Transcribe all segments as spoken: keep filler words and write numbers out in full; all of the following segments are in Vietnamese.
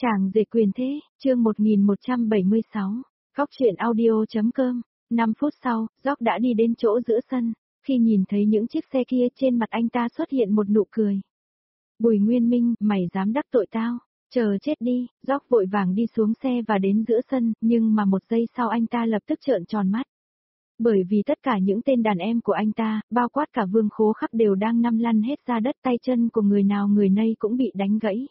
Chàng rể quyền thế, chương một nghìn một trăm bảy mươi sáu, Góc truyện audio.com. năm phút sau, Jock đã đi đến chỗ giữa sân, khi nhìn thấy những chiếc xe kia trên mặt anh ta xuất hiện một nụ cười. Bùi Nguyên Minh, mày dám đắc tội tao, chờ chết đi. Jock vội vàng đi xuống xe và đến giữa sân, nhưng mà một giây sau anh ta lập tức trợn tròn mắt. Bởi vì tất cả những tên đàn em của anh ta, bao quát cả Vương Khố Khắc đều đang nằm lăn hết ra đất, tay chân của người nào người nấy cũng bị đánh gãy.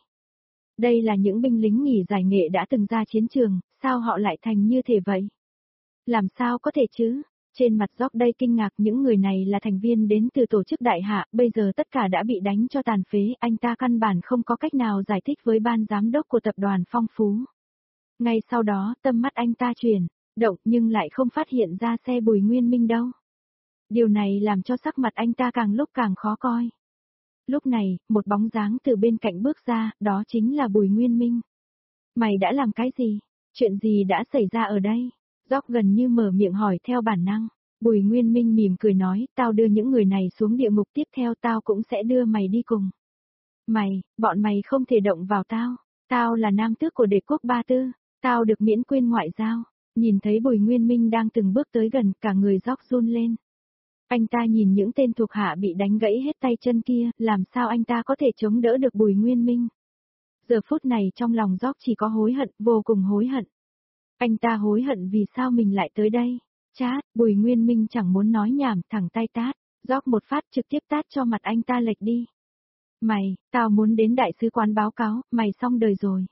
Đây là những binh lính nghỉ giải nghệ đã từng ra chiến trường, sao họ lại thành như thế vậy? Làm sao có thể chứ? Trên mặt Jock đây kinh ngạc, những người này là thành viên đến từ tổ chức đại hạ, bây giờ tất cả đã bị đánh cho tàn phế, anh ta căn bản không có cách nào giải thích với ban giám đốc của tập đoàn Phong Phú. Ngay sau đó, tâm mắt anh ta chuyển động nhưng lại không phát hiện ra xe Bùi Nguyên Minh đâu. Điều này làm cho sắc mặt anh ta càng lúc càng khó coi. Lúc này, một bóng dáng từ bên cạnh bước ra, đó chính là Bùi Nguyên Minh. Mày đã làm cái gì? Chuyện gì đã xảy ra ở đây? Jock gần như mở miệng hỏi theo bản năng. Bùi Nguyên Minh mỉm cười nói, tao đưa những người này xuống địa ngục, tiếp theo tao cũng sẽ đưa mày đi cùng. Mày, bọn mày không thể động vào tao. Tao là nam tước của đế quốc Ba Tư. Tao được miễn quyền ngoại giao. Nhìn thấy Bùi Nguyên Minh đang từng bước tới gần, cả người Jock run lên. Anh ta nhìn những tên thuộc hạ bị đánh gãy hết tay chân kia, làm sao anh ta có thể chống đỡ được Bùi Nguyên Minh. Giờ phút này trong lòng Jock chỉ có hối hận, vô cùng hối hận. Anh ta hối hận vì sao mình lại tới đây. Chát, Bùi Nguyên Minh chẳng muốn nói nhảm, thẳng tay tát. Jock một phát trực tiếp tát cho mặt anh ta lệch đi. Mày, tao muốn đến đại sứ quán báo cáo, mày xong đời rồi.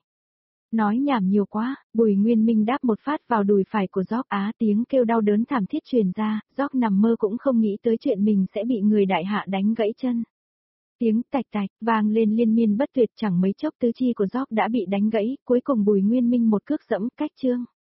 Nói nhảm nhiều quá, Bùi Nguyên Minh đáp một phát vào đùi phải của Jock, á tiếng kêu đau đớn thảm thiết truyền ra, Jock nằm mơ cũng không nghĩ tới chuyện mình sẽ bị người đại hạ đánh gãy chân. Tiếng tạch tạch vang lên liên miên bất tuyệt, chẳng mấy chốc tứ chi của Jock đã bị đánh gãy, cuối cùng Bùi Nguyên Minh một cước dẫm cách chương.